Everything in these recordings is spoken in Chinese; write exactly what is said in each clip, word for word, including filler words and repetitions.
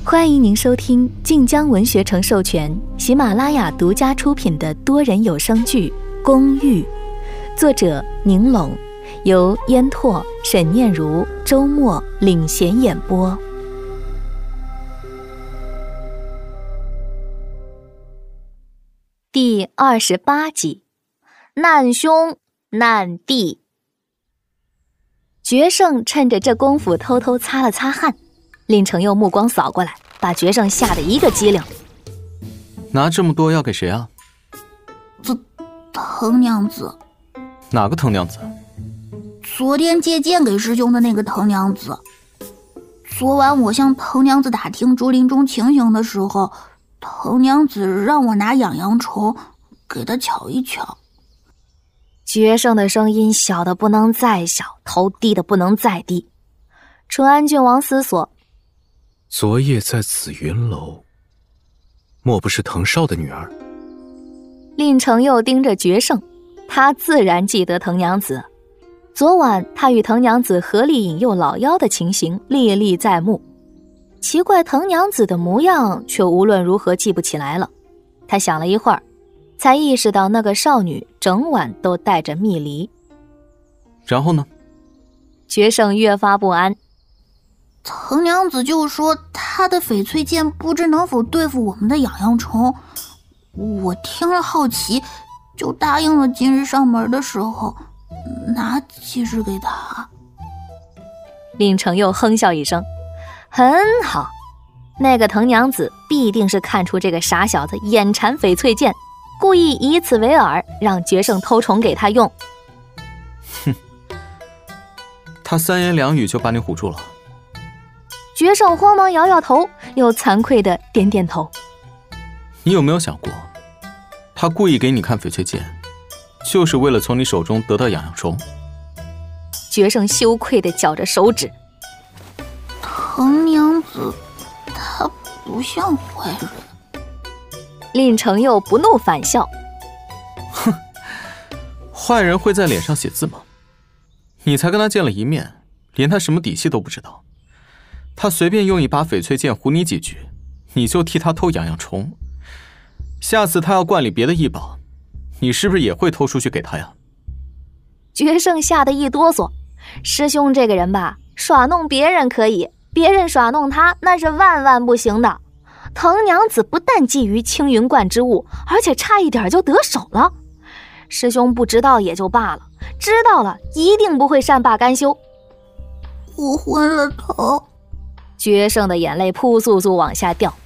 欢迎您收听晋江文学城授权、喜马拉雅独家出品的多人有声剧《公寓》，作者宁拢，由烟拓、沈念如、周末领衔演播。第二十八集，难兄难弟。决胜趁着这功夫偷偷擦了擦汗，令程佑目光扫过来，把决胜吓得一个机灵。 拿这么多要给谁啊？ 这藤娘子。 哪个藤娘子？ 昨天借剑给师兄的那个藤娘子。昨晚我向藤娘子打听竹林中情形的时候，藤娘子让我拿痒痒虫给她瞧一瞧。 决胜的声音小得不能再小，头低得不能再低。淳安郡王思索， 昨夜在紫云楼，莫不是藤少的女儿？ 令程佑盯着决胜，他自然记得藤娘子。昨晚他与藤娘子合力引诱老妖的情形历历在目，奇怪藤娘子的模样却无论如何记不起来了。他想了一会儿，才意识到那个少女整晚都带着蜜梨。 然后呢？ 决胜越发不安。 藤娘子就说她的翡翠剑不知能否对付我们的痒痒虫，我听了好奇，就答应了今日上门的时候拿几只给她。 令程佑哼笑一声，很好，那个藤娘子必定是看出这个傻小子眼馋翡翠剑，故意以此为饵，让决胜偷虫给他用。 哼，他三言两语就把你唬住了。 决胜慌忙摇摇头，又惭愧地点点头。 你有没有想过，他故意给你看翡翠剑，就是为了从你手中得到痒痒虫？ 决胜羞愧地绞着手指。 藤娘子她不像坏人。 令程佑不怒反笑， 哼，坏人会在脸上写字吗？你才跟他见了一面，连他什么底细都不知道。他随便用一把翡翠剑唬你几句，你就替他偷痒痒虫。下次他要灌你别的异宝，你是不是也会偷出去给他呀？ 决胜吓得一哆嗦，师兄这个人吧，耍弄别人可以，别人耍弄他那是万万不行的。藤娘子不但觊觎青云观之物，而且差一点就得手了。师兄不知道也就罢了，知道了一定不会善罢甘休。 我昏了头。 决胜的眼泪扑簌簌往下掉。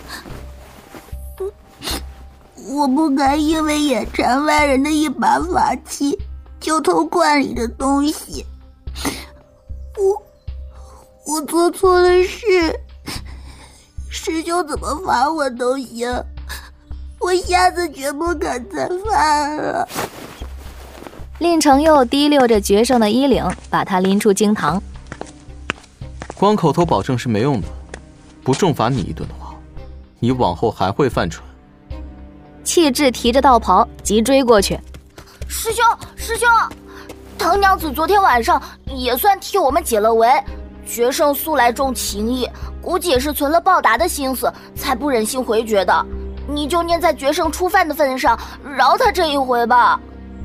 我不该因为眼馋外人的一把法器就偷罐里的东西。我我做错了事，师兄怎么罚我都行，我下次绝不敢再犯了。 令程佑提溜着决胜的衣领，把他拎出经堂。 光口头保证是没用的，不重罚你一顿的话，你往后还会犯蠢。 气质提着道袍急追过去。 师兄师兄，藤娘子昨天晚上也算替我们解了围，决胜素来重情义，估计也是存了报答的心思，才不忍心回绝的。你就念在决胜初犯的份上，饶他这一回吧。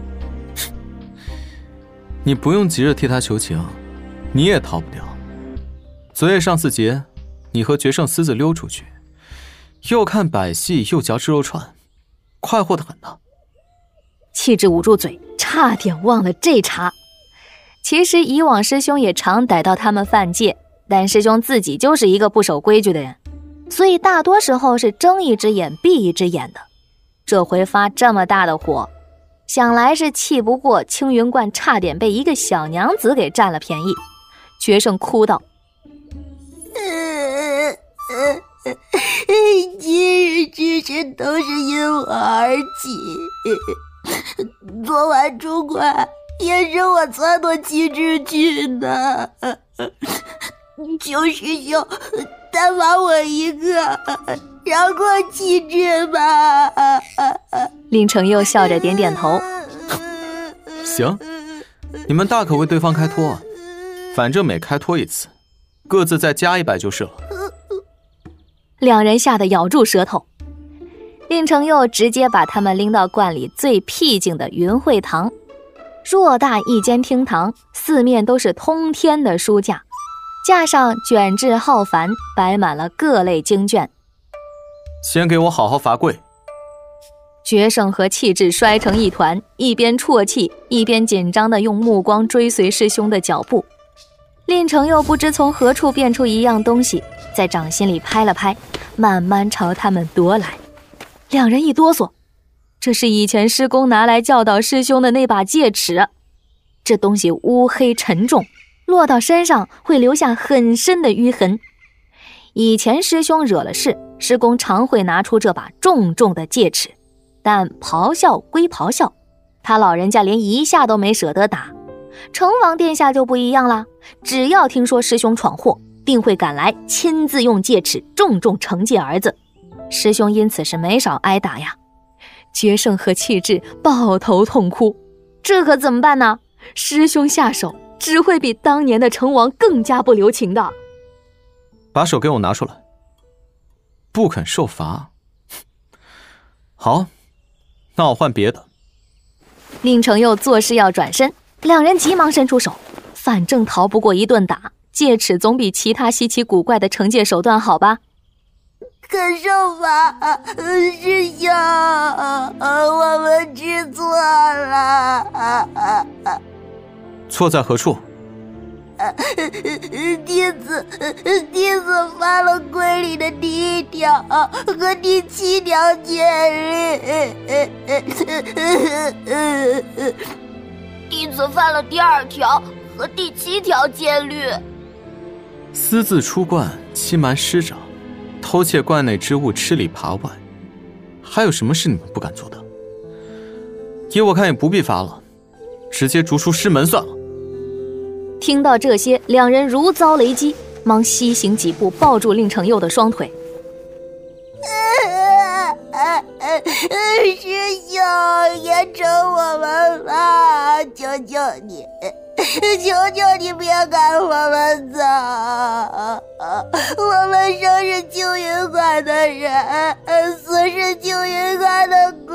你不用急着替他求情，你也逃不掉。昨夜上巳节，你和决胜私自溜出去，又看百戏又嚼吃肉串，快活得很呢。 气质捂住嘴，差点忘了这茬。其实以往师兄也常逮到他们犯戒，但师兄自己就是一个不守规矩的人，所以大多时候是睁一只眼闭一只眼的。这回发这么大的火，想来是气不过青云观差点被一个小娘子给占了便宜。决胜哭道， 今日之事都是因我而起，昨晚出关也是我撺掇气质去的，求师兄单罚我一个，饶过气质吧。 令程佑笑着点点头。 行，你们大可为对方开脱，反正每开脱一次，各自再加一百就是了。 两人吓得咬住舌头。令成佑直接把他们拎到观里最僻静的云会堂，偌大一间厅堂，四面都是通天的书架，架上卷帙浩繁，摆满了各类经卷。 先给我好好罚跪。 决胜和气质摔成一团，一边啜泣，一边紧张地用目光追随师兄的脚步。令成佑不知从何处变出一样东西，在掌心里拍了拍，慢慢朝他们夺来。两人一哆嗦，这是以前师公拿来教导师兄的那把戒尺。这东西乌黑沉重，落到身上会留下很深的淤痕。以前师兄惹了事，师公常会拿出这把重重的戒尺，但咆哮归咆哮，他老人家连一下都没舍得打。成王殿下就不一样了，只要听说师兄闯祸，定会赶来亲自用戒尺重重惩戒儿子。师兄因此是没少挨打呀。决胜和气质抱头痛哭，这可怎么办呢？师兄下手只会比当年的成王更加不留情的。 把手给我拿出来。不肯受罚。好，那我换别的。 令成佑作势要转身，两人急忙伸出手，反正逃不过一顿打，戒尺总比其他稀奇古怪的惩戒手段好吧？ 肯受罚，师兄，我们知错了。 错在何处？ 弟子弟子犯了规里的第一条和第七条戒律， 弟子犯了第二条和第七条戒律。 私自出观，欺瞒师长，偷窃观内之物，吃里扒外，还有什么是你们不敢做的？依我看也不必罚了，直接逐出师门算了。 听到这些，两人如遭雷击，忙西行几步，抱住令成佑的双腿。 师兄，也惩我们吧，求求你，求求你别赶我们走，我们生是青云馆的人，死是青云馆的鬼。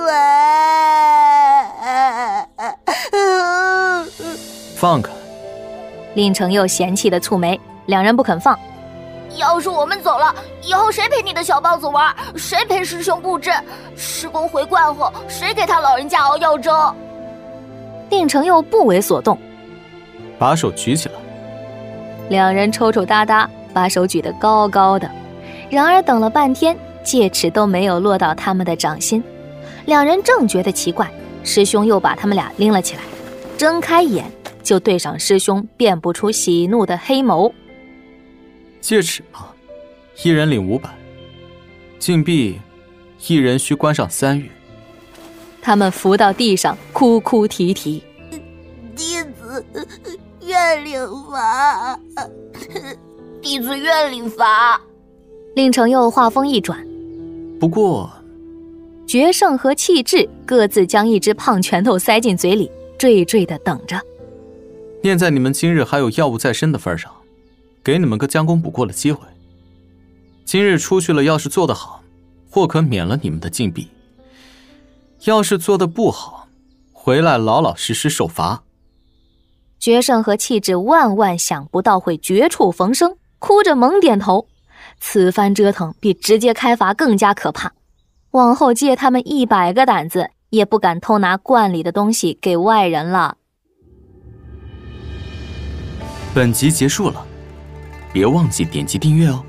放开！ 令成佑嫌弃的蹙眉，两人不肯放。 要是我们走了，以后谁陪你的小豹子玩？谁陪师兄布阵？师公回观后，谁给他老人家熬药粥？ 令成佑不为所动， 把手举起来。 两人抽抽搭搭，把手举得高高的。然而等了半天，戒尺都没有落到他们的掌心。两人正觉得奇怪，师兄又把他们俩拎了起来，睁开眼就对上师兄辨不出喜怒的黑眸。 戒尺嘛，一人领五百，禁闭，一人需关上三月。 他们伏到地上，哭哭啼啼。 弟子愿领罚。 弟子愿领罚。 令成佑话锋一转， 不过， 决胜和气质各自将一只胖拳头塞进嘴里，惴惴地等着。 念在你们今日还有药物在身的份上，给你们个将功补过的机会。今日出去了，要是做得好，或可免了你们的禁闭；要是做得不好，回来老老实实受罚。 决胜和气质万万想不到会绝处逢生，哭着猛点头。此番折腾比直接开罚更加可怕，往后借他们一百个胆子，也不敢偷拿观里的东西给外人了。 本集结束了，别忘记点击订阅哦。